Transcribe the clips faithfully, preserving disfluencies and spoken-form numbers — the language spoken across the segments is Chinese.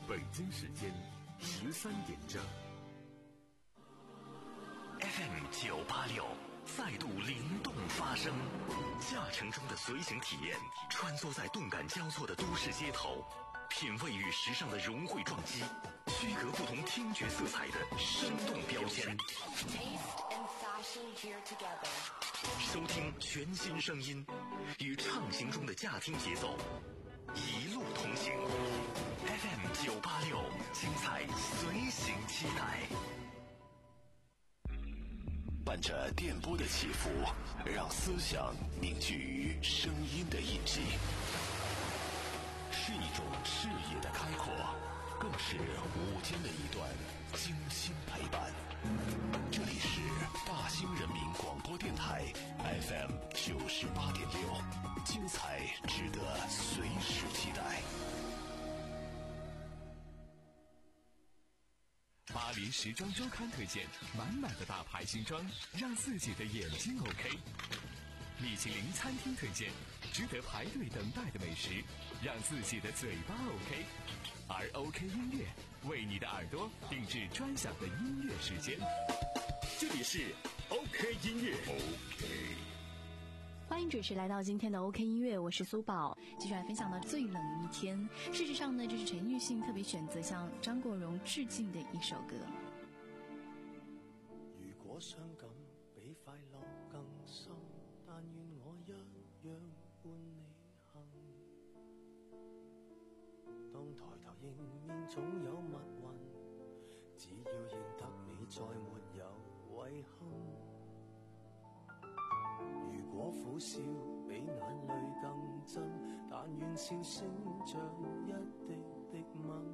北京时间十三点整。 F M 九八六再度灵动发声，驾乘中的随行体验，穿梭在动感交错的都市街头，品味与时尚的融汇撞击，区隔不同听觉色彩的生动标签。收听全新声音，与畅行中的驾听节奏，一路同行。F M 九八六，精彩随行期待。 伴着电波的起伏，让思想凝聚于声音的印记，是一种视野的开阔，更是午间的一段精心陪伴。这里是大兴人民广播电台 F M 九十八点六，精彩值得随时期待。 巴黎时装周刊推荐满满的大牌新装，让自己的眼睛 OK。米其林餐厅推荐值得排队等待的美食，让自己的嘴巴 OK。而 OK 音乐为你的耳朵定制专享的音乐时间。这里是 OK 音乐 OK。 欢迎准时来到今天的 OK 音乐，我是苏宝，继续来分享到最冷一天。事实上呢，这是陈奕迅特别选择向张国荣致敬的一首歌。 如果傷感比快樂更深，但願我一樣伴你行。當抬頭迎面總有密雲，只要認得你再沒有遺憾。如果苦笑比眼淚更真，但願笑聲像一滴滴吻。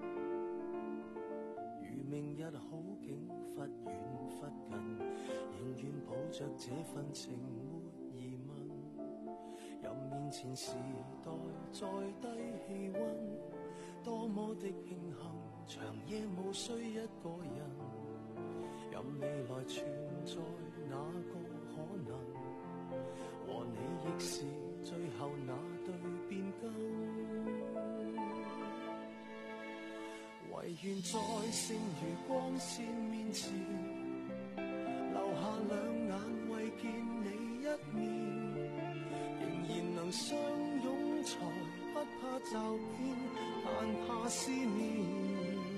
如明日好景忽遠忽近，仍願抱着這份情沒疑問。任面前時代再低氣溫，多麼的慶幸，長夜無需一個人。任未來存在哪個可能，和你亦是最後那對變更，唯願在剩餘光線面前，留下兩眼為見你一面，仍然能相擁才不怕驟變，但怕思念。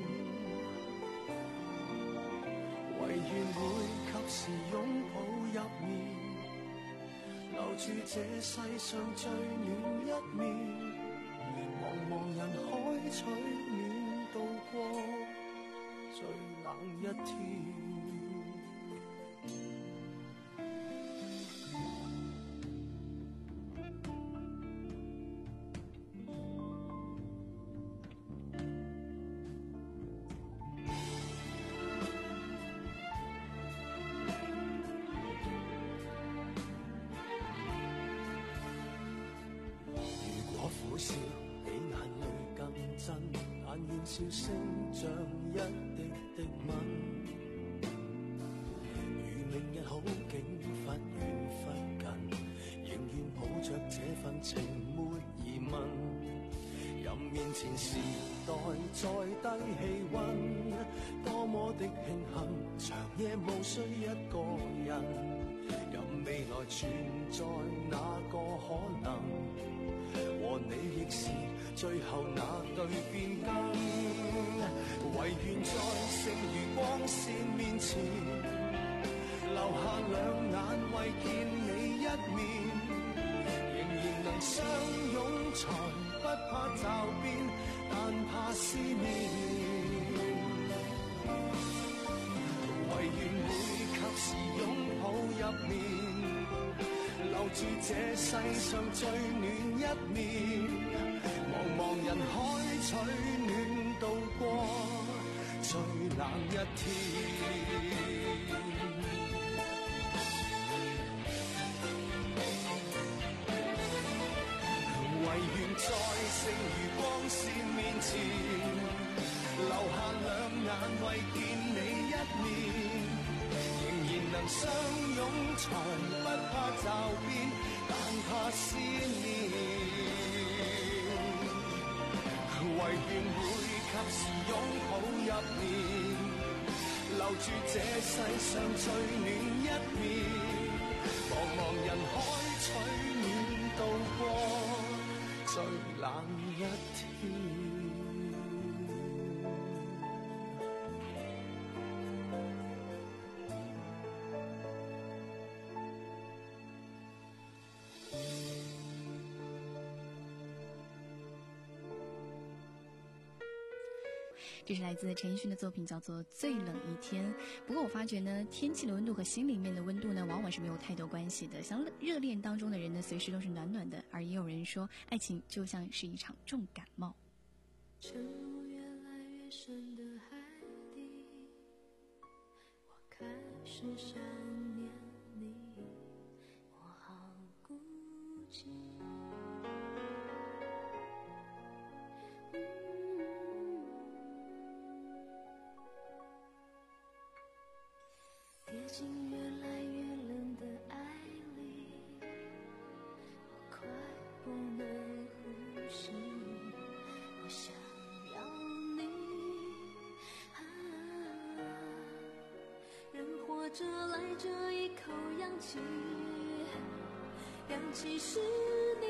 唯願會及時擁抱入眠，留住這世上最暖一面，茫茫人海取暖度過最冷一天。笑聲像一滴滴吻，如明日好景忽遠忽近，仍願抱着這份情沒疑問。任面前時代再低氣溫，多麼的慶幸，長夜無需一個人。任未來存在哪個可能，和你亦是最後那對變更，唯願在剩餘光線面前，留下兩眼為見你一面，仍然能相擁才不怕驟變，但怕思念。唯願會及時擁抱入眠，留住這世上最暖一面，茫茫人海取暖度過最冷一天。唯願在剩餘光線面前，留下兩眼為見你一面，仍然能相擁才不怕驟變，但怕思念。唯願會及時擁抱入眠，留住這世上最暖一面，茫茫人海取暖度過最冷一天。 这是来自陈奕迅的作品，叫做《最冷一天》。不过我发觉呢，天气的温度和心里面的温度呢，往往是没有太多关系的。像热恋当中的人呢，随时都是暖暖的，而也有人说，爱情就像是一场重感冒。 沉入越来越深的海底，我开始想念你，我好孤寂。跌进越来越冷的爱里，我快不能呼吸，我想要你，啊，人活着来这一口氧气，氧气是你。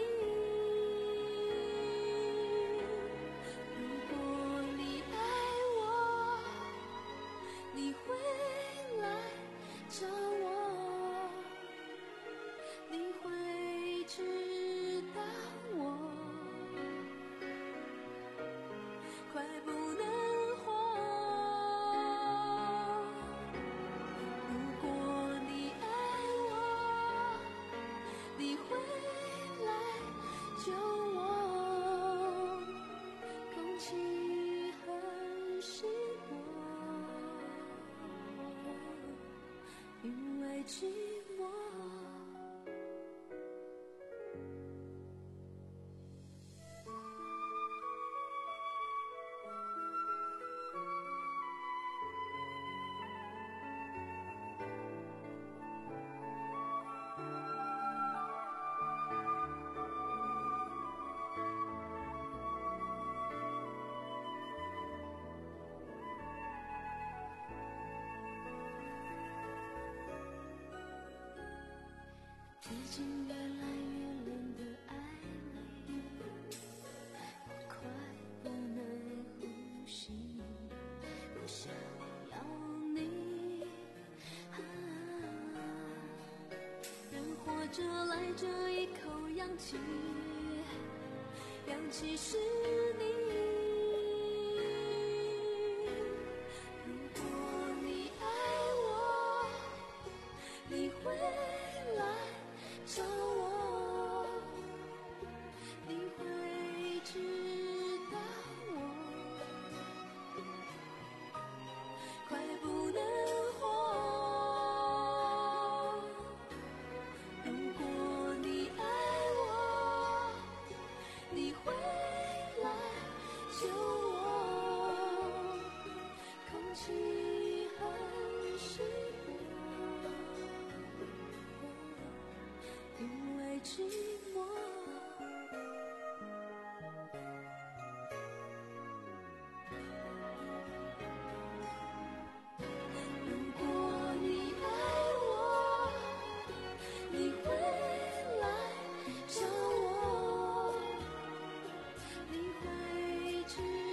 如果你爱我，你会来找我，你会知道我快不能活。如果你爱我，你会来救我。空气很稀薄，因为寂寞。跌进越来越冷的爱里，我快不能呼吸，我想要你，啊，人活着来这一口氧气，氧气是你。如果你爱我，你会来找我，你会知道我快不能活。如果你爱我，你会来救我。空气很稀薄，因为寂寞。如果你爱我，你会来找我，你会知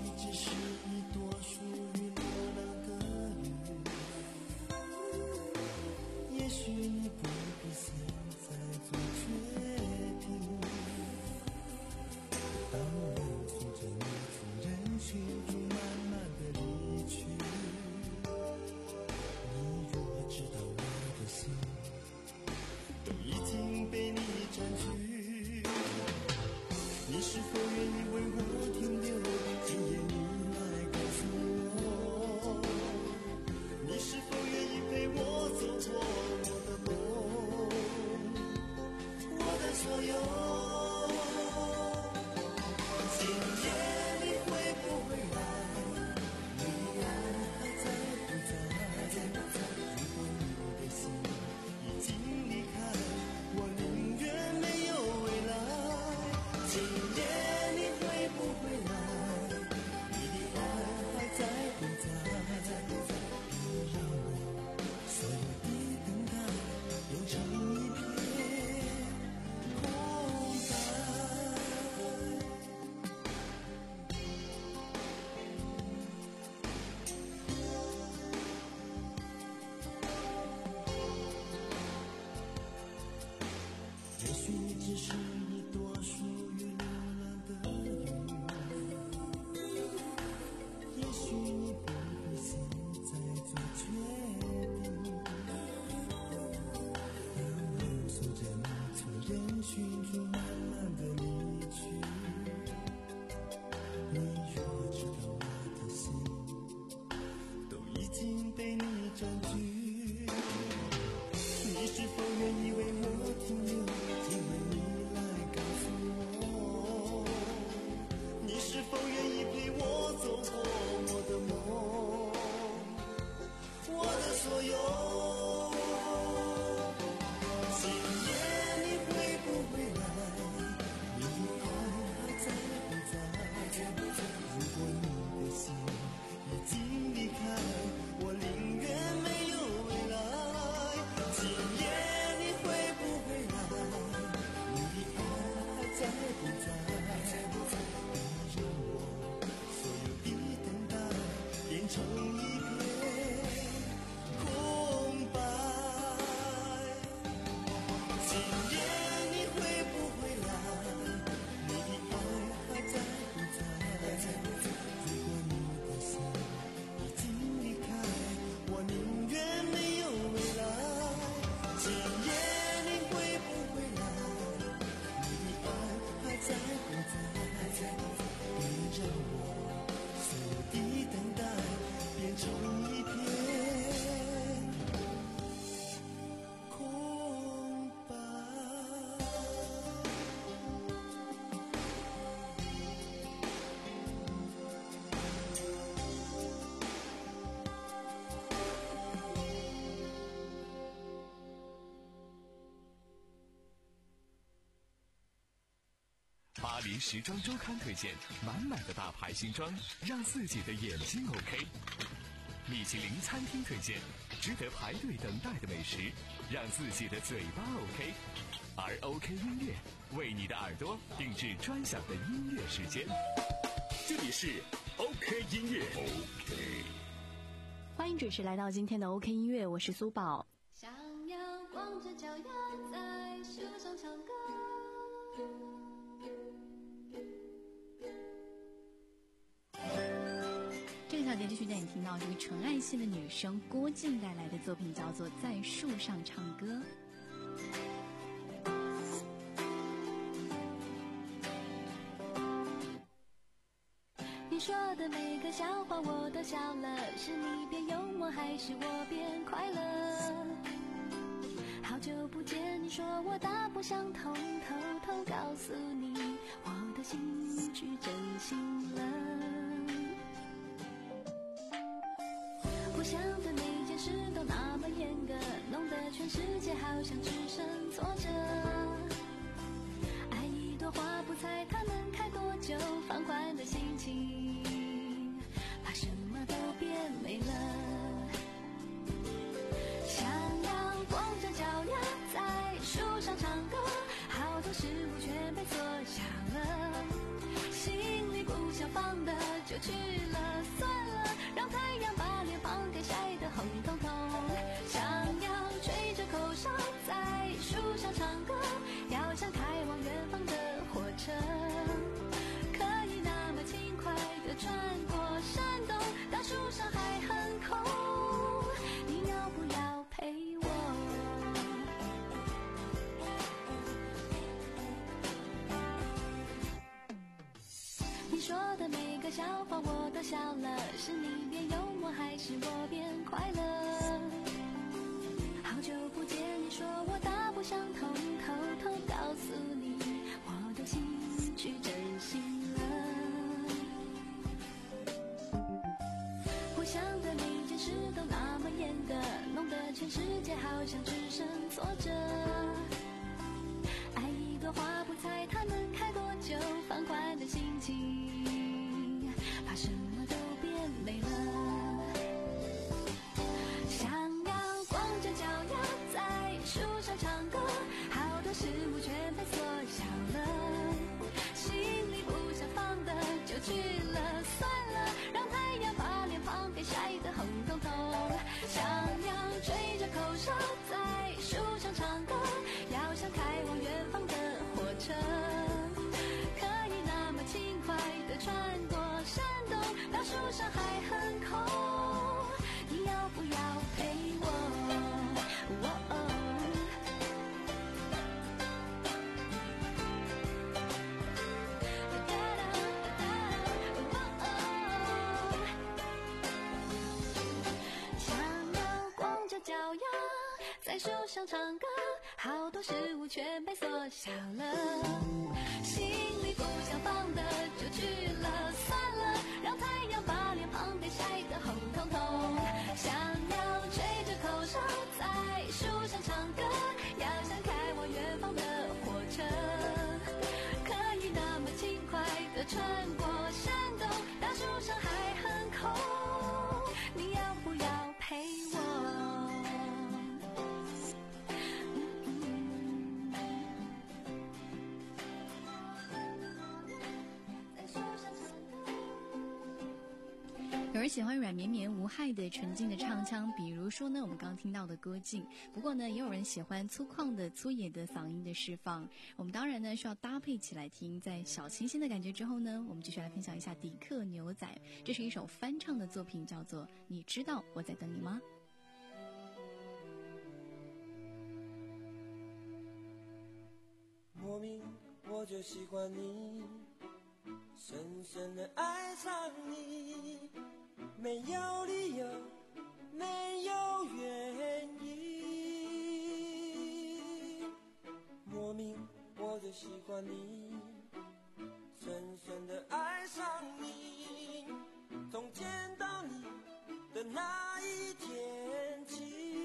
只是一朵属于流浪的云，也许你不必现在做决定。当我送着你从人群中慢慢的离去，你如何知道我的心都已经被你占据？你是否愿意为我停留？今夜你来告诉我，你是否愿意陪我走过我的梦，我的所有。今夜你会不会来？你爱还在不在？如果你的心已经离开，我宁愿没有未来。今夜你会不会来？你的爱还在不在？别让我所有的等待变成一片空白。也许你只是一朵属于流浪的云，也许你不必现在做决定。当我送着你从人群中慢慢的离去，你如何知道我的心都已经被你占据？你是否愿意为我停留？今夜你来告诉我，你是否愿意陪我走过我的梦，我的所有。今夜你会不会来？你的爱还在不在？如果你的心已经离开，我宁愿没有未来。今夜你会不会来？你的爱还在不在？别让我所有的等待变成一片空白。今夜你会不会来？你的爱还在不在？如果你的心已经离开，我宁愿没有未来。今夜你会不会来？你的爱还在不在？别让我所有的等待变成一片空白。 巴黎时装周刊推荐满满的大牌新装，让自己的眼睛 OK。米其林餐厅推荐值得排队等待的美食，让自己的嘴巴 OK。而 OK 音乐为你的耳朵定制专享的音乐时间。 这里是 OK 音乐。OK。 欢迎准时来到今天的 OK 音乐，我是苏宝。 想要光着脚丫在树上唱歌。 这个小节继续带你听到这个纯爱系的女生郭靖带来的作品，叫做《在树上唱歌》。 你说的每个笑话我都笑了，是你变幽默还是我变快乐？好久不见，你说我大不相同，偷偷告诉你，我的兴趣真心了。不想对每件事都那么严格，弄得全世界好像只剩挫折。爱一朵花不猜它能开多久，放宽的心情，怕什么都变美了。想要光着脚丫在树上唱歌，好多事物全被缩小了，心里不想放的就去了，算了，让太阳把脸庞给晒得红彤彤。想要吹着口哨在树上唱歌，要像开往远方的火车，可以那么轻快地穿过山洞，当树上还很空，你要不要陪我？你说的每个笑话我都笑了，是你变幽默还是我变快乐？好久不见，你说我大不相同，偷偷告诉你我的心去真心了。我想的每件事都那么严格，弄得全世界好像只剩挫折。爱一朵花不猜它能开多久，放宽的心情，怕什么都变美了。想要光着脚丫在树上唱歌，好多事物全被缩小了，心里不想放的就去了，算了，让太阳把脸庞给晒得红彤彤。想要吹着口哨在树上唱歌，要像开往远方的火车，可以那么轻快地穿过山洞，当树上还很空，你要不要陪我？哦哦哒哒哒哒哦哦，想要光着脚丫在树上唱歌，好多事物全被缩小了，心里不想放的就去了，算了，让太阳把脸庞给晒得红彤彤。想要吹着口哨在树上唱歌，要像开往远方的火车，可以那么轻快地穿过山洞，当树上还很空，你要不要陪我？ 有人喜欢软绵绵无害的纯净的唱腔，比如说呢我们刚刚听到的郭靖，不过呢也有人喜欢粗犷的粗野的嗓音的释放，我们当然呢需要搭配起来听。在小清新的感觉之后呢，我们继续来分享一下迪克牛仔，这是一首翻唱的作品，叫做你知道我在等你吗？ 莫名我就喜欢你，深深的爱上你，没有理由，没有原因。莫名我就喜欢你，深深的爱上你，从见到你的那一天起。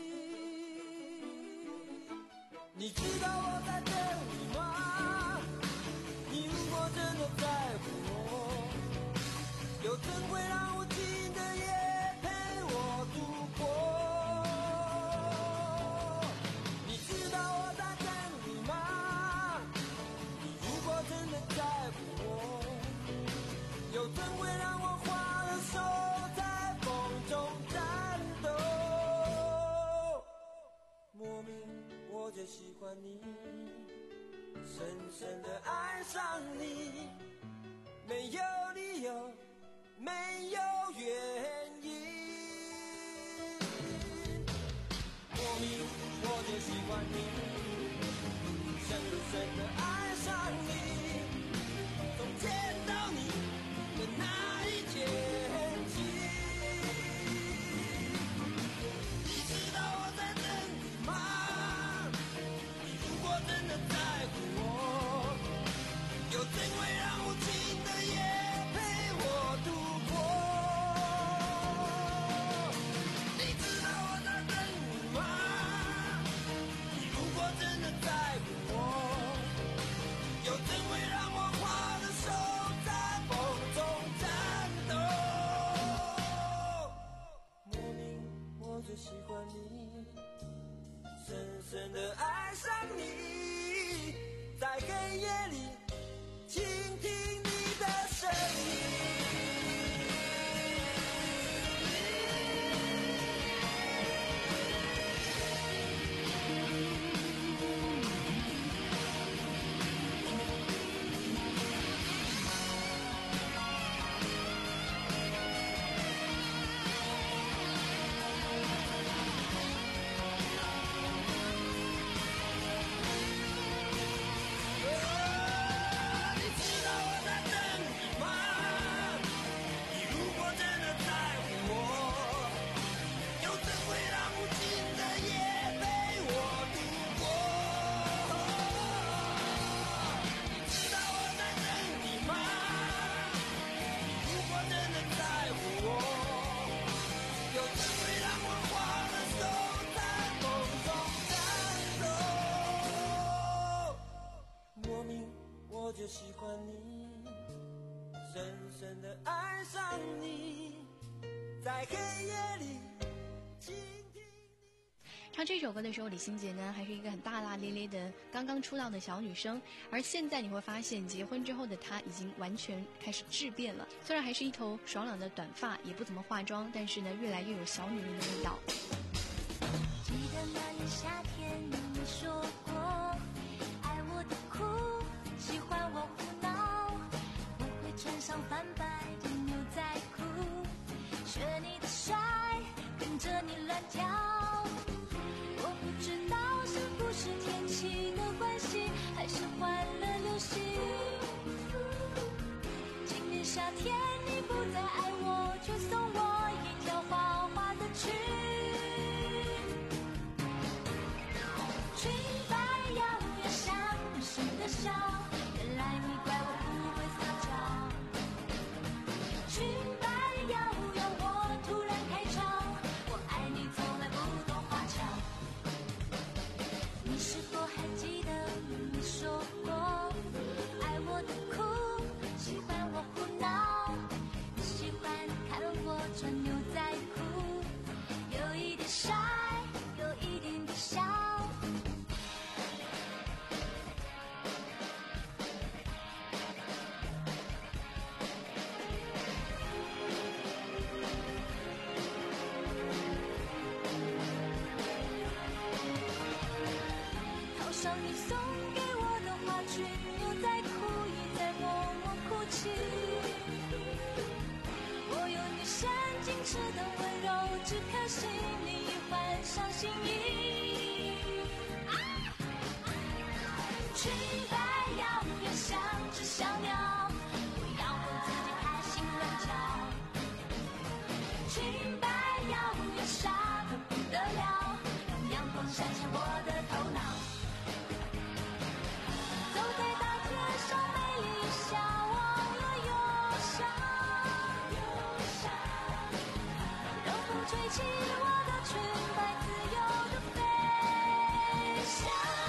你知道我在等你吗？你如果真的在乎我，又怎会让无情的夜陪我度过？你知道我在等你吗？你如果真的在乎我，又怎会让我花了手在风中颤抖？莫名我就喜欢你，深深的爱上你，没有理由，没有在黑夜里倾听。 唱这首歌的时候，李心洁呢还是一个很大大咧咧的刚刚出道的小女生，而现在你会发现，结婚之后的她已经完全开始质变了。虽然还是一头爽朗的短发，也不怎么化妆，但是呢，越来越有小女人的味道。 记得那年夏天，你说过爱我的苦，喜欢我胡闹，我会穿上泛白的牛仔裤，学你的帅，跟着你乱跳。我不知道是不是天气的关系，还是换了流行。今年夏天你不再爱我，却送我一条花花的裙。裙摆摇摇像女生的笑，原来你怪我不会撒娇。裙摆摇摇我突然开窍，我爱你从来不懂花俏。你是否还记得你说过爱我的苦，喜欢我胡闹，你喜欢看我穿牛仔裤，有一点帅，有一点点笑。套上你送给我的花裙，牛仔裤也在默默哭泣。我有你闪矜持的温柔，只可惜你已换上新衣。裙摆摇摇像只小鸟，我要我自己开心乱叫。裙摆摇摇傻得不得了，让阳光闪闪我的头脑。走在大街上美丽一笑，忘了忧伤，让风吹起我的裙摆，自由的飞翔。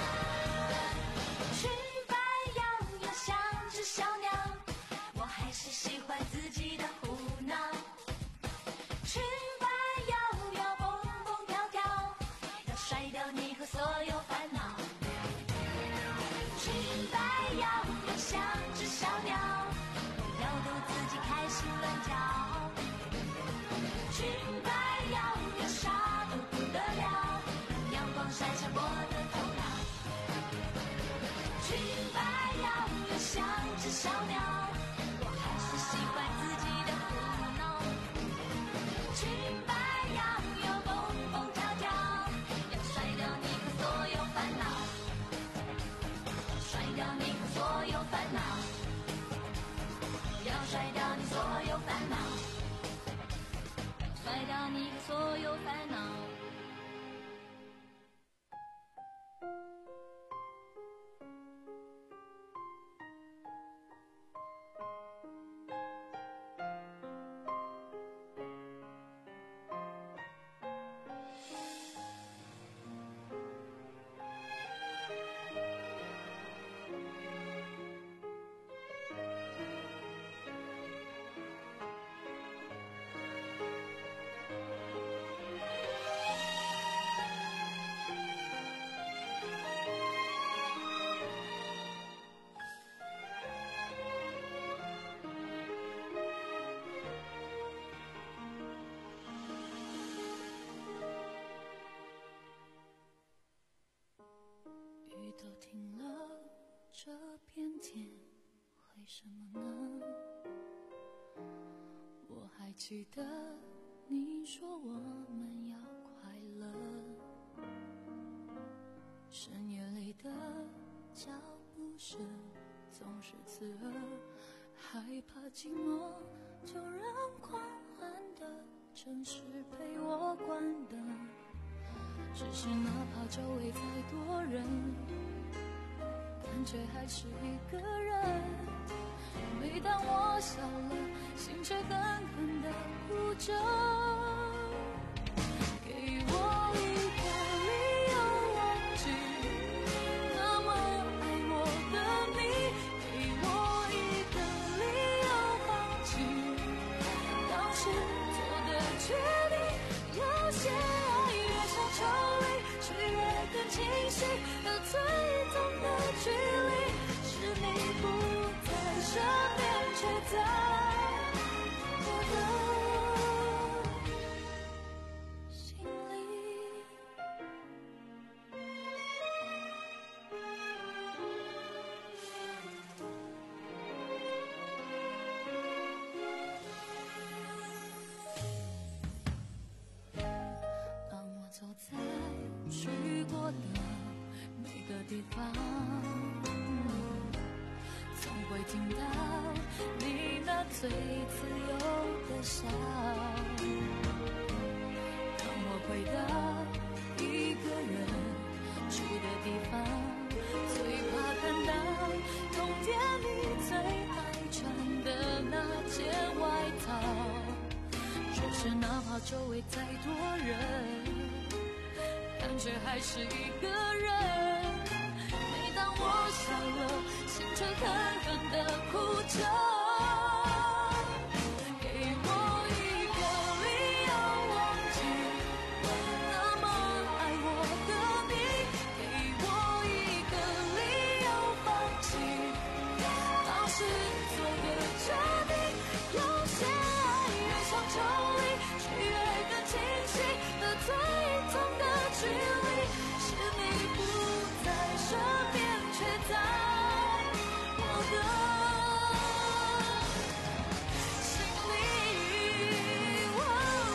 裙摆摇摇像只小鸟，我还是喜欢自己的胡闹。裙摆摇摇蹦蹦跳跳，要甩掉你和所有烦恼。裙摆摇摇像只小鸟，要逗自己开心乱叫。裙摆摇摇傻得不得了，让阳光闪闪我的头脑。裙摆摇摇像只小鸟，我还是喜欢自己的胡闹。裙摆摇摇蹦蹦跳跳，要甩掉你和所有烦恼。甩掉你和所有烦恼，要甩掉你所有烦恼，甩掉你和所有烦恼。雨都停了，这片天为什么呢？我还记得你说我们要快乐，深夜里的脚步声总是刺耳，害怕寂寞，就让狂欢的城市陪我关灯。只是哪怕周围再多人，感觉还是一个人。每当我笑了，心却狠狠地哭着。给我一个理由忘记那么爱我的你，给我一个理由放弃当时做的决清晰和最痛的距离，是你不在身边，却在我的心里。当我走在去过的每个地方，总会听到你那最自由的笑。当我回到一个人住的地方，最怕看到冬天你最爱穿的那件外套，就是哪怕周围再多人，感觉还是一个人。每当我笑了，心却狠狠地哭着。给我一个理由忘记那么爱我的你，给我一个理由放弃当时做的决定。有些爱越想抽离，却越更清晰，和最痛的距离，是你不在身边，却在我的心里。哦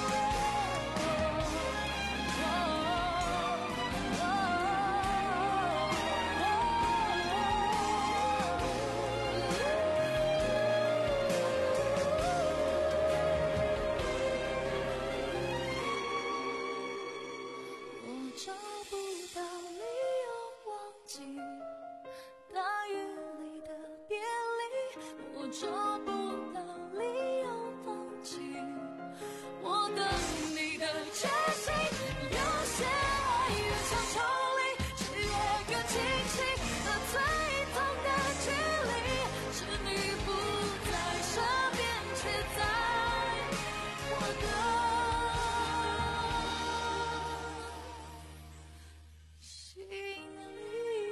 我找不到理由忘记大雨里的别离，我找不到理由放弃我等你的决心。有些爱越想抽离，却越更清晰，和最痛的距离，是你不在身边，却在我的心里。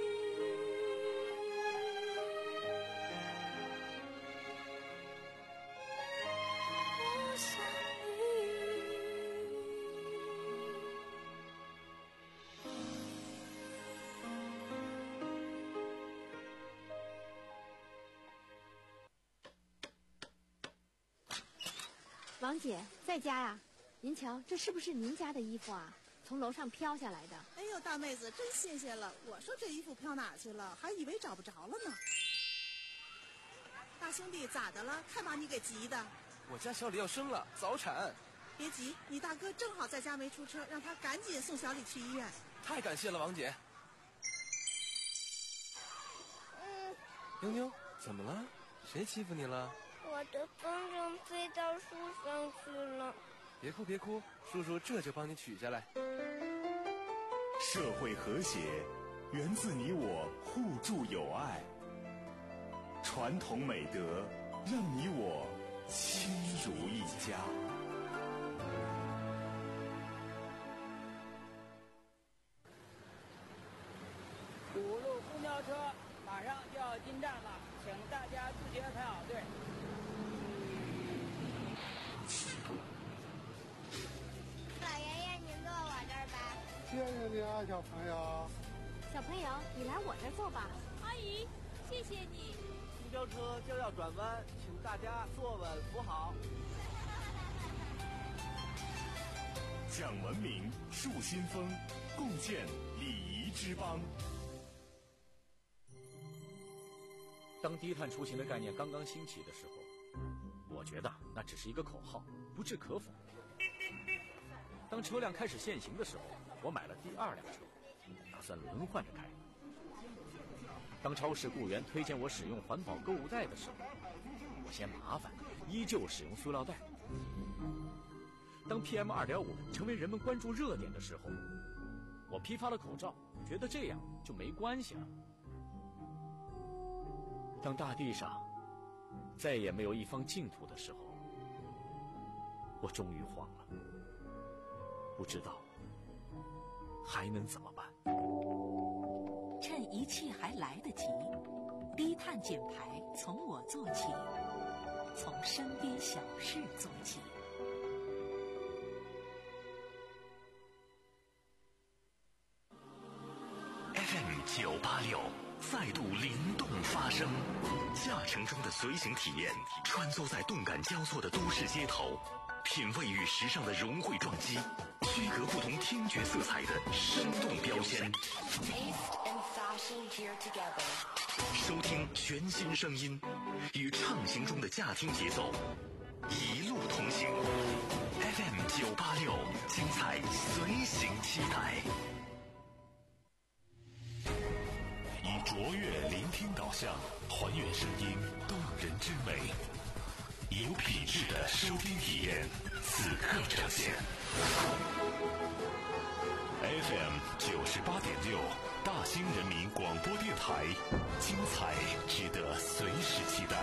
我想你。 王姐在家呀？您瞧，这是不是您家的衣服啊？从楼上飘下来的。 哎呦，大妹子，真新鲜了！我说这衣服飘哪去了，还以为找不着了呢。大兄弟，咋的了？看把你给急的。 我家小李要生了，早产。 别急，你大哥正好在家没出车，让他赶紧送小李去医院。 太感谢了，王姐。 嗯， 妞妞，怎么了？谁欺负你了？ 我的风筝飞到树上去了。 别哭别哭，叔叔这就帮你取下来。 社会和谐源自你我互助友爱，传统美德让你我亲如一家。 五路公交车马上就要进站了，请大家自觉排好队。 老爷爷，您坐我这儿吧。 谢谢你啊，小朋友。 小朋友，你来我这儿坐吧。 阿姨，谢谢你。 公交车就要转弯，请大家坐稳扶好。 讲文明，树新风，共建礼仪之邦。 当低碳出行的概念刚刚兴起的时候，我觉得那只是一个口号，不置可否。当车辆开始限行的时候，我买了第二辆车，打算轮换着开。当超市雇员推荐我使用环保购物袋的时候，我嫌麻烦，依旧使用塑料袋。当 P M 二点五 成为人们关注热点的时候，我批发了口罩，觉得这样就没关系了。当大地上再也没有一方净土的时候，我终于慌了，不知道还能怎么办。 趁一切还来得及，低碳减排从我做起，从身边小事做起。 F M 九八六再度灵动发声，驾乘中的随行体验，穿梭在动感交错的都市街头，品味与时尚的融汇撞击，区隔不同听觉色彩的生动标签。收听全新声音，与畅行中的驾听节奏，一路同行。F M 九八六，精彩随行期待。 以卓越聆听导向，还原声音动人之美，有品质的收听体验，此刻呈现。F M 九十八点六，大兴人民广播电台，精彩值得随时期待。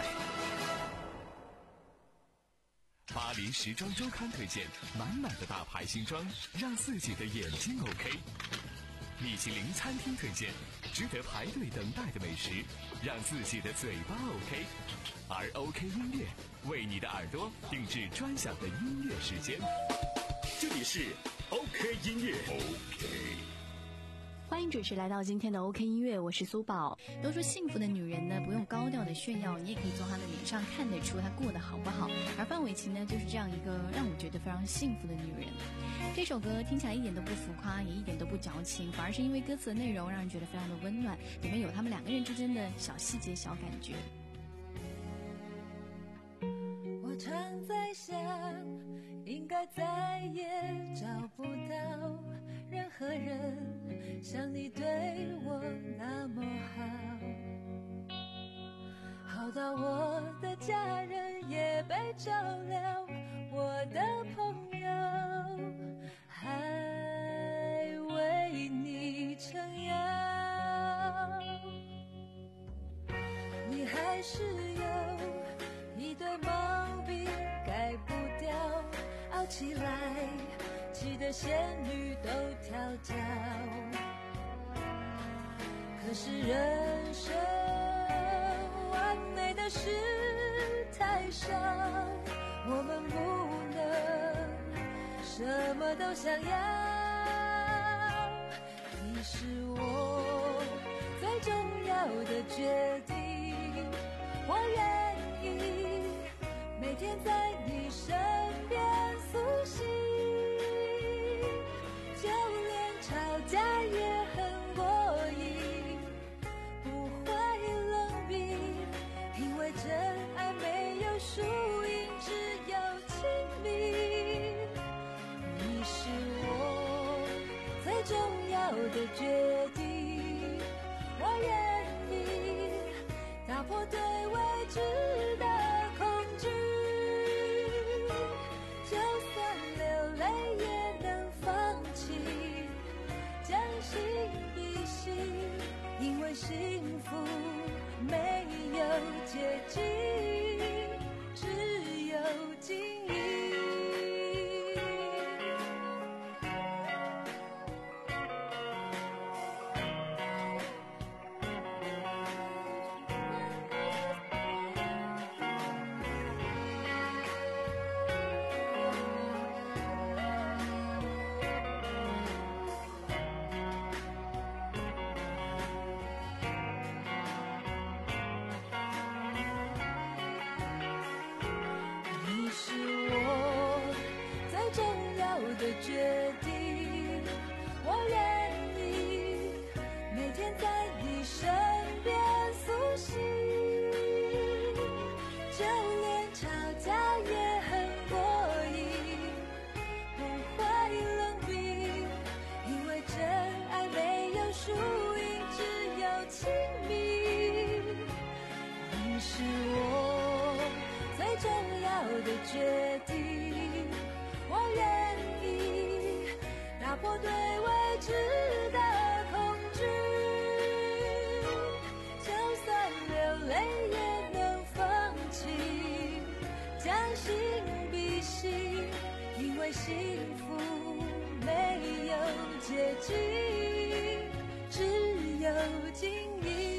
巴黎时装周刊推荐满满的大牌新装，让自己的眼睛 OK。米其林餐厅推荐值得排队等待的美食，让自己的嘴巴 OK。而 OK 音乐为你的耳朵定制专享的音乐时间。这里是 OK 音乐 OK。 欢迎准时来到今天的 OK 音乐，我是苏宝。都说幸福的女人呢，不用高调的炫耀，你也可以从她的脸上看得出她过得好不好。而范玮琪呢，就是这样一个让我觉得非常幸福的女人。这首歌听起来一点都不浮夸，也一点都不矫情，反而是因为歌词的内容让人觉得非常的温暖，里面有他们两个人之间的小细节、小感觉。 我常在想，应该再也找不到任何人像你对我那么好，好到我的家人也被照料，我的朋友还为你撑腰，你还是有一堆毛病改不掉，傲起来气得仙女都跳脚，可是人生完美的事太少，我们不能什么都想要，你是我最重要的决定，我愿意每天在你身边苏醒，就连吵架也很过瘾，不会冷冰，因为真爱没有输赢，只有亲密。你是我最重要的决定，我愿意打破对未知的恐惧，就算流泪也能放弃，将心比心，因为幸福没有捷径，只有经营。你是我最重要的决定，我愿意每天在你身边苏醒，就连吵架也很过瘾，不会冷冰，因为真爱没有输赢，只有亲密。你是我最重要的决定，我愿意打破对未知的恐惧，就算流泪也能放弃，将心比心，因为幸福没有捷径， 只有经营。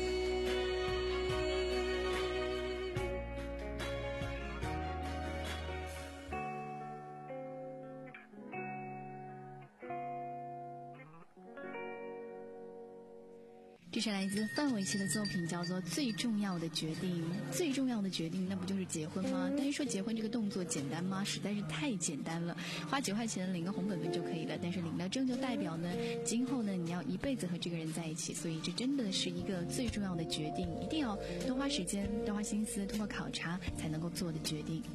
这是来自范玮琪的作品，叫做《最重要的决定》。最重要的决定，那不就是结婚吗？但是说结婚这个动作简单吗？实在是太简单了，花几块钱领个红本本就可以了。但是领了证就代表呢，今后呢你要一辈子和这个人在一起，所以这真的是一个最重要的决定，一定要多花时间、多花心思、通过考察才能够做的决定。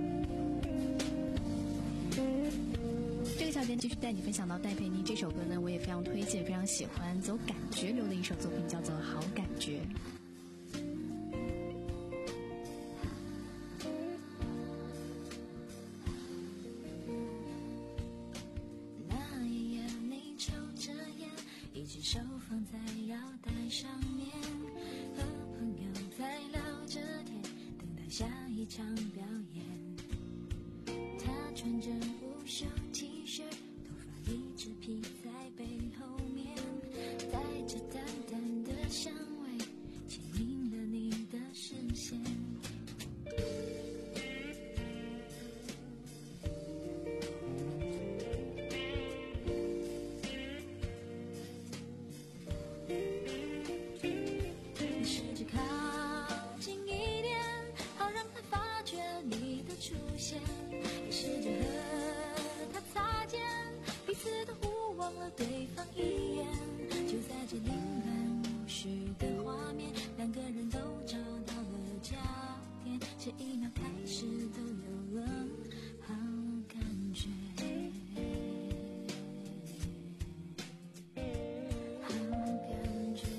这个小点继续带你分享到戴佩妮这首歌呢，我也非常推荐，非常喜欢，走感觉流的一首作品，叫做《好感觉》。 那一夜你抽着烟，一只手放在腰带上面，和朋友在聊着天，等待下一场表演。他穿着无袖 T 恤，头发一直披在背后面，带着淡淡的香味，牵引了你的视线。你试着靠近一点，好让他发觉你的出现。试着和他擦肩，彼此都互望了对方一眼。就在这凌乱无序的画面，两个人都找到了焦点，这一秒开始都有了好感觉。好感觉。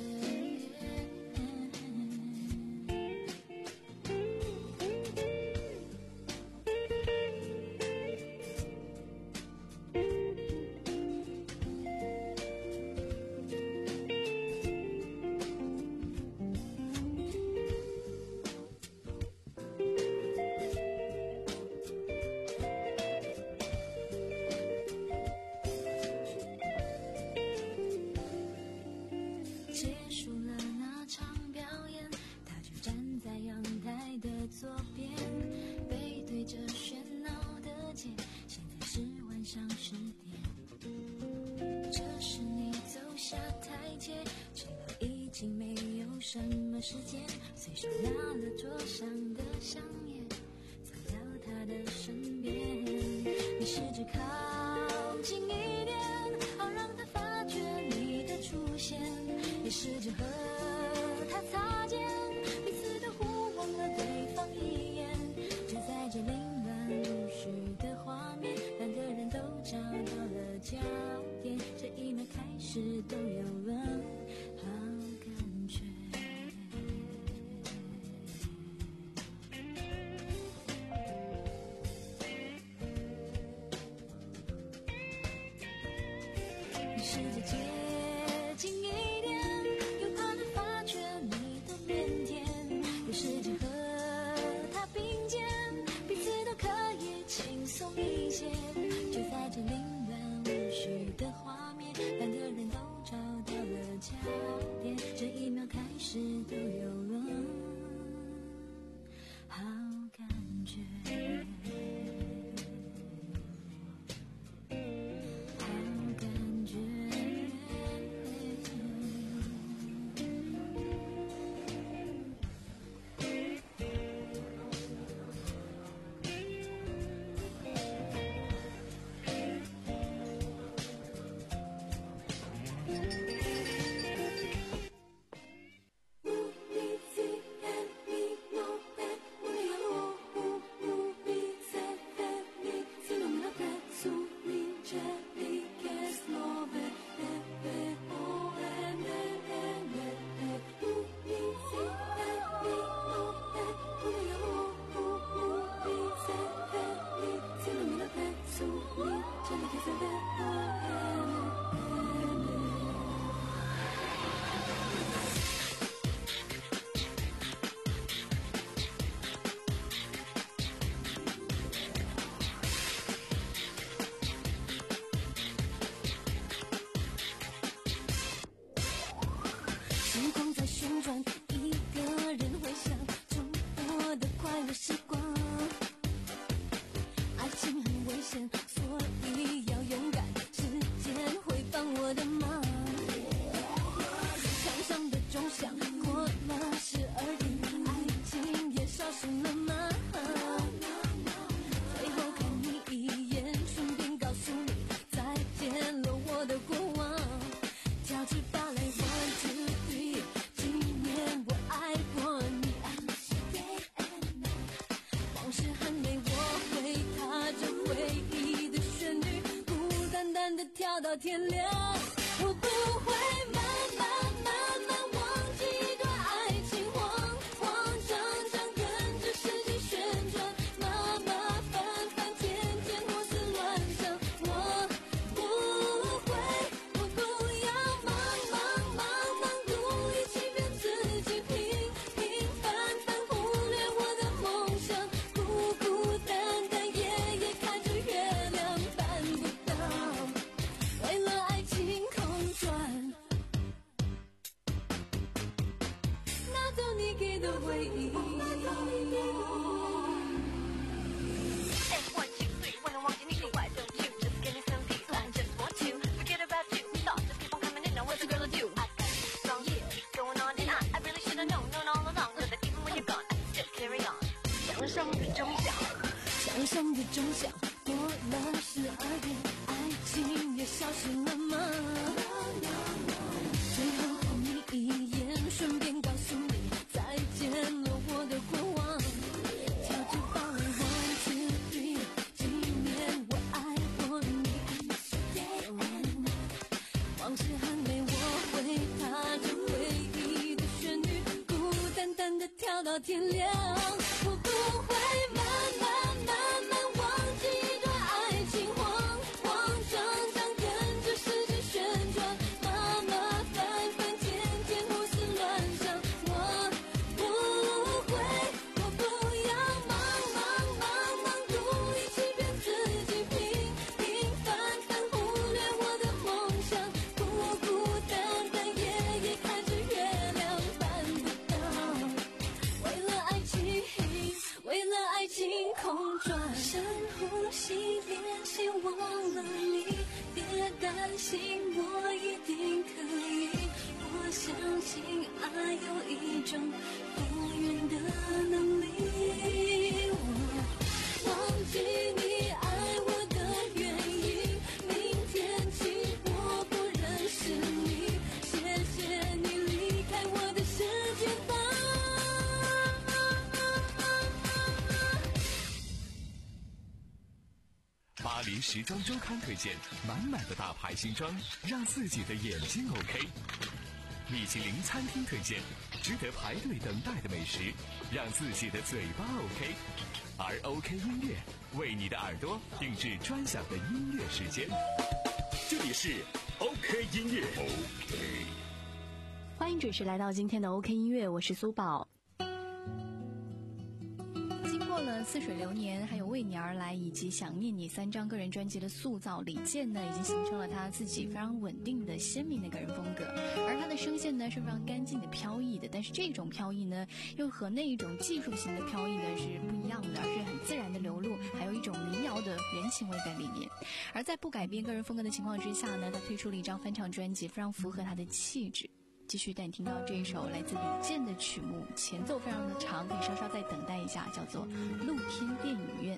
结束了那场表演，他就站在阳台的左边，背对着喧闹的街，现在是晚上十点。这时你走下台阶，知道已经没有什么时间，随手拿了桌上的香烟，走到他的身边。你试着靠近一点，好让他发觉你的出现，也试着和他擦肩，彼此都互望了对方一眼。就在这凌乱无序的画面，两个人都找到了焦点，这一秒开始都有了好感觉。你试着接近一点，又怕他发觉你的腼腆，又试着和他并肩，彼此都可以轻松一些。就在这凌乱无序的画面，两个人都找到了焦点，这一秒开始都有了好感觉。好感觉。 跳到天亮。我不会慢慢慢慢忘记一段爱情，慌慌张张跟着时间旋转，马马翻翻天天胡思乱想。我不会，我不要忙忙忙忙故意欺骗自己，平平凡凡忽略我的梦想，孤孤单单夜夜看着月亮，办不到为了爱情空转，拿走你给的回忆。想象的钟响过了十二点，爱情也消失了吗？最后看你一眼，顺便告诉你再见了我的过往。跳着芭蕾 one two three， 纪念我爱过你爱死的人。往事还没我会踏着回忆的旋律，孤单单的跳到天亮。我不会慢慢慢慢忘记一段爱情，慌慌张张跟着时间旋转，马马翻翻天天胡思乱想。我不会，我不要忙忙忙忙故意欺骗自己，平平凡凡忽略我的梦想，孤孤单单夜夜看着月亮，办不到为了爱情，为了爱情空转。深呼吸，别先忘了你，别担心，我一定可以。我相信爱有一种复原的能力。我忘记你爱我的原因，明天起我不认识你，谢谢你离开我的世界吧。 巴黎时装周刊推荐满满的大牌新装，让自己的眼睛 OK。米其林餐厅推荐值得排队等待的美食，让自己的嘴巴 OK。而 OK 音乐为你的耳朵定制专享的音乐时间。 这里是 OK 音乐。OK， 欢迎准时来到今天的 OK 音乐，我是苏宝。经过了似水流年还有为你而来以及想念你三张个人专辑的塑造，李健呢已经形成了他自己非常稳定的鲜明的个人风格，而他的声线呢是非常干净的飘逸的，但是这种飘逸呢又和那一种技术型的飘逸呢是不一样的，而是很自然的流露，还有一种民谣的人情味在里面。而在不改变个人风格的情况之下呢，他推出了一张翻唱专辑，非常符合他的气质。继续带你听到这一首来自李健的曲目，前奏非常的长，可以稍稍再等待一下，叫做《露天电影院》。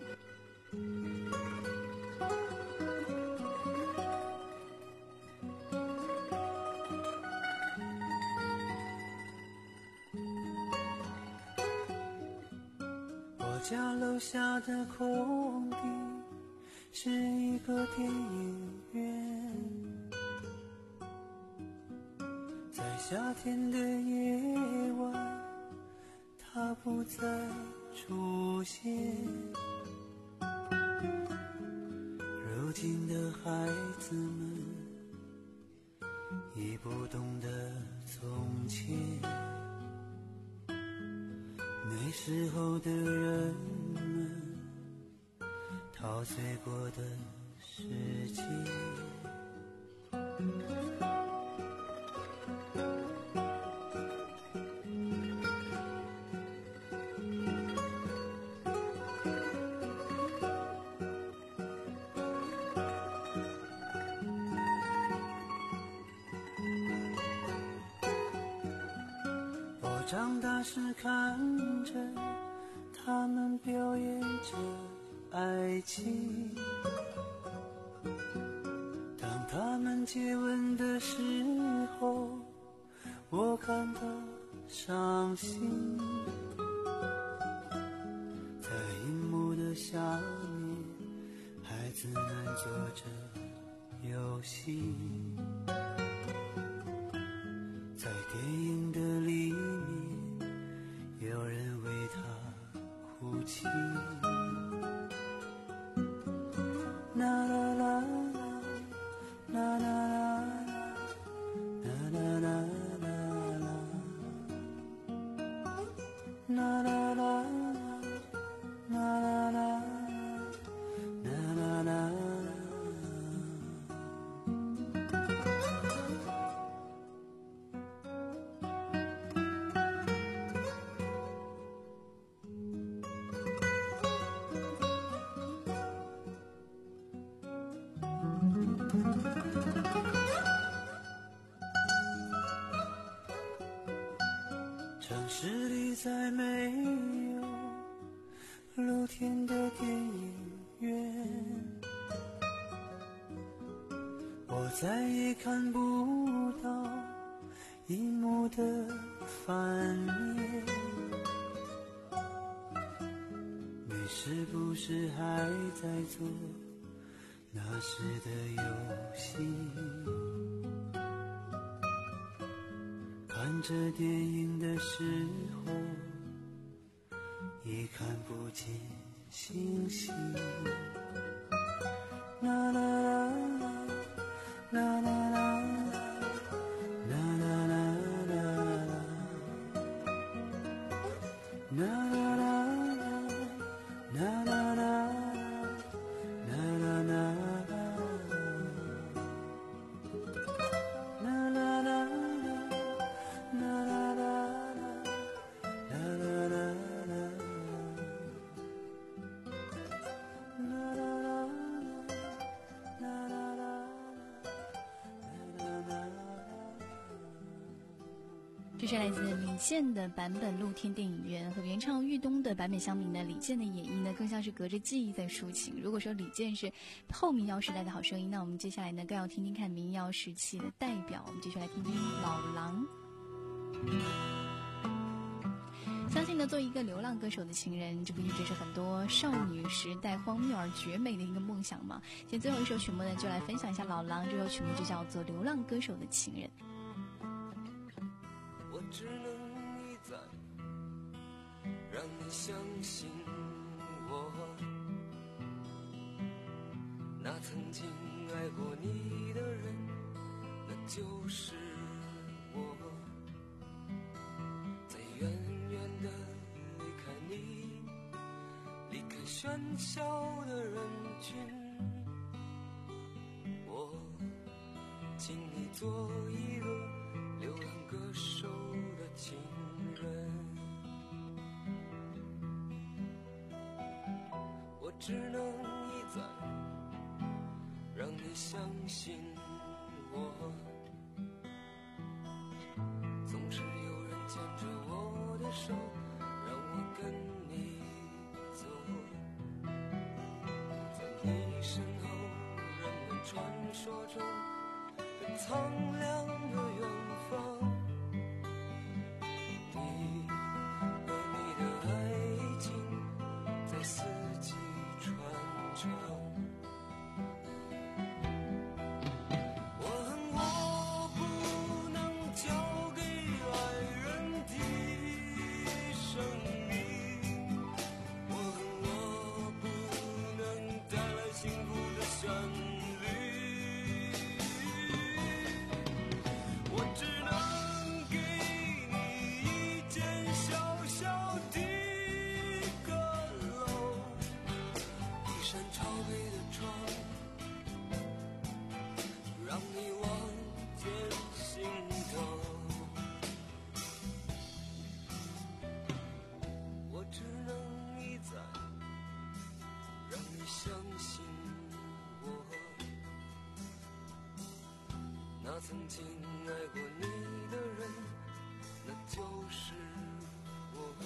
我家楼下的空地是一个电影院，在夏天的夜晚，它不再出现。如今的孩子们已不懂得从前，那时候的人们陶醉过的世界。长大时看着他们表演着爱情，当他们接吻的时候，我感到伤心。在荧幕的下面，孩子们做着游戏，在电影的里面，有人为他哭泣。啦啦啦啦啦啦啦啦啦啦啦啦啦。城市里再没有露天的电影院，我再也看不到荧幕的反面。你是不是还在做那时的游戏？看着电影的时候，也看不见星星。啦啦啦啦啦啦啦啦啦啦啦啦啦啦啦。 这是来自李健的版本露天电影院，和原唱豫东的版本相比呢，李健的演绎呢更像是隔着记忆在抒情。如果说李健是后民谣时代的好声音，那我们接下来呢更要听听看民谣时期的代表。我们继续来听听老狼。相信呢，作为一个流浪歌手的情人，这不一直是很多少女时代荒谬而绝美的一个梦想吗？今天最后一首曲目呢，就来分享一下老狼，这首曲目就叫做《流浪歌手的情人》。 我只能一再让你相信我，那曾经爱过你的人，那就是我。在远远的离开你，离开喧嚣的人群，我请你做一个流浪歌手的情人。我只能一再让你相信我，总是有人牵着我的手，让我跟你走，在你身后人们传说中的苍凉的远方，你和你的爱情在四季传唱。我恨我不能交给爱人的生命，我恨我不能带来幸福的旋律，我只能给你一间小小的阁楼，一扇朝北的窗，让你望见心头。我只能一再让你相信我，那曾经爱过你的人，那就是我。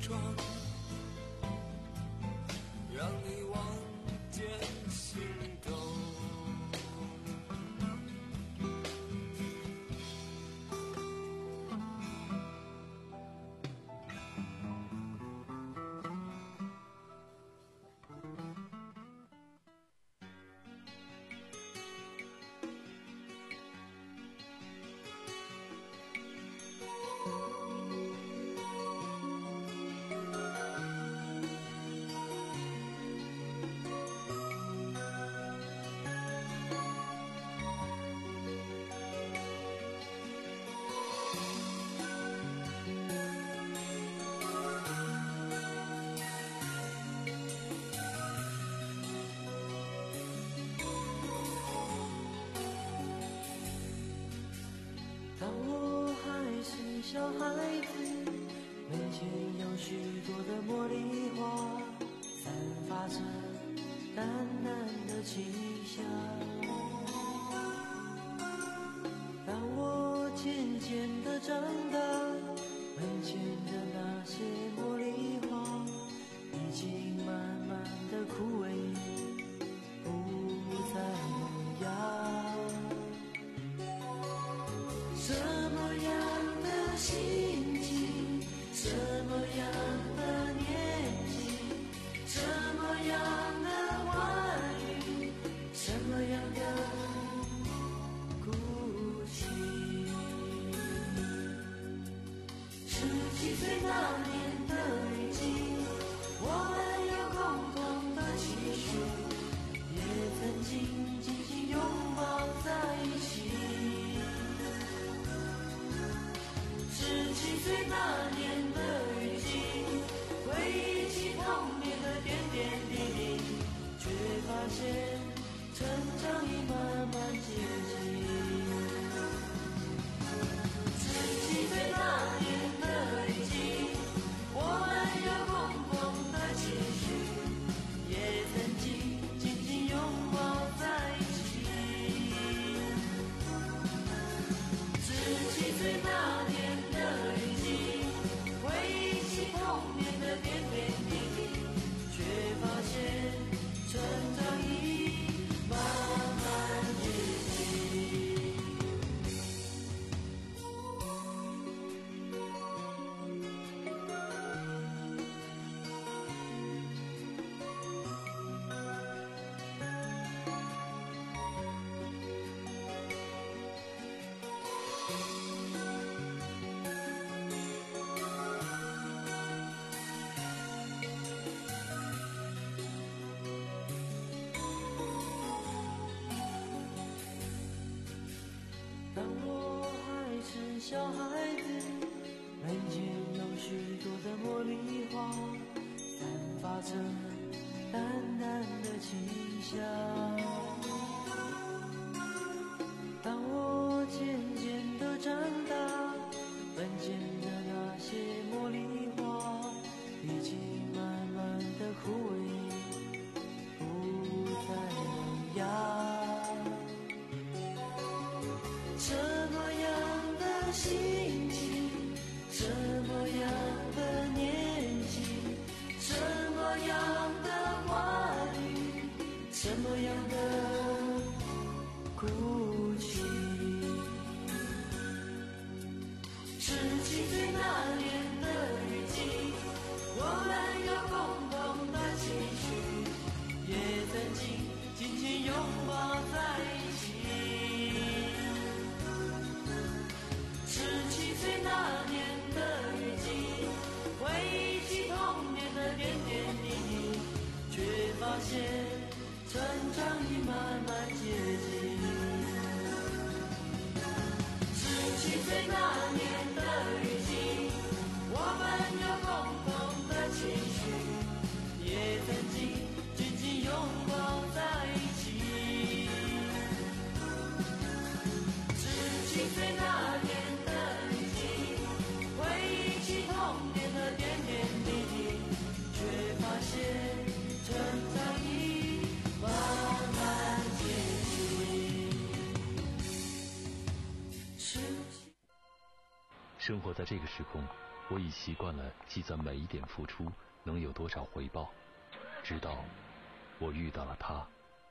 装，让你望见心动。 当我还是小孩子，门前有许多的茉莉花，散发着淡淡的清香。当我渐渐地长大，门前的那些茉莉花已经慢慢地枯萎，不再萌芽。什么样的心情，什么样的年纪，什么样的话语，什么样的哭泣。十七岁那年的雨季，我们有共同的期许，也曾经紧紧拥抱在一起。十七岁那年的雨季，回忆起童年的点点滴滴，却发现成长已慢慢接近。十七岁那年的雨季，我们有共同的期许，也曾经紧紧拥抱在一起。十七岁那年的雨季，回忆起童年的点点滴滴，却发现成长已慢慢接近。当我还是小孩子，门前有许多的茉莉花，散发着淡淡的清香。当我渐渐地长大，门前的那些茉莉花已经慢慢地枯萎，不再萌芽。什么样的心情，什么样的年纪，什么样的话语，什么样的哭泣。十七岁那年的雨季，我们有共同的期许，也曾经紧紧拥抱在一起。十七岁那年的雨季，回忆起童年的点点滴滴，却发现成长已慢慢接近。十七岁那年的雨季，我们有共同的期许，也曾经紧紧拥抱在一起。十七岁那年的雨季，回忆起童年的点点滴滴，却发现成长已慢慢接近。 生活在这个时空， 我已习惯了计算每一点付出能有多少回报，直到我遇到了他。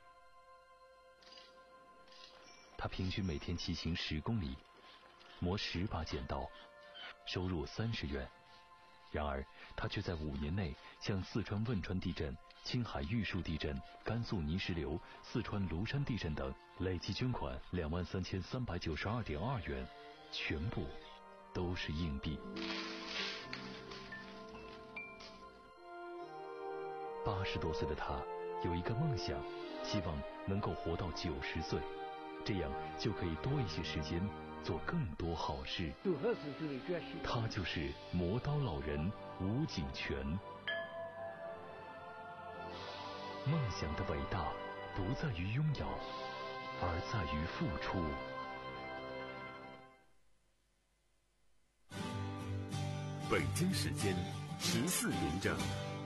他平均每天骑行十公里，磨十把剪刀，收入三十元。然而他却在五年内向四川汶川地震、青海玉树地震、甘肃泥石流、四川庐山地震等累计捐款两万三千三百九十二点二元，全部都是硬币。八十多岁的他有一个梦想，希望能够活到九十岁，这样就可以多一些时间做更多好事。他就是磨刀老人吴景全。梦想的伟大不在于拥有，而在于付出。 北京时间十四点整。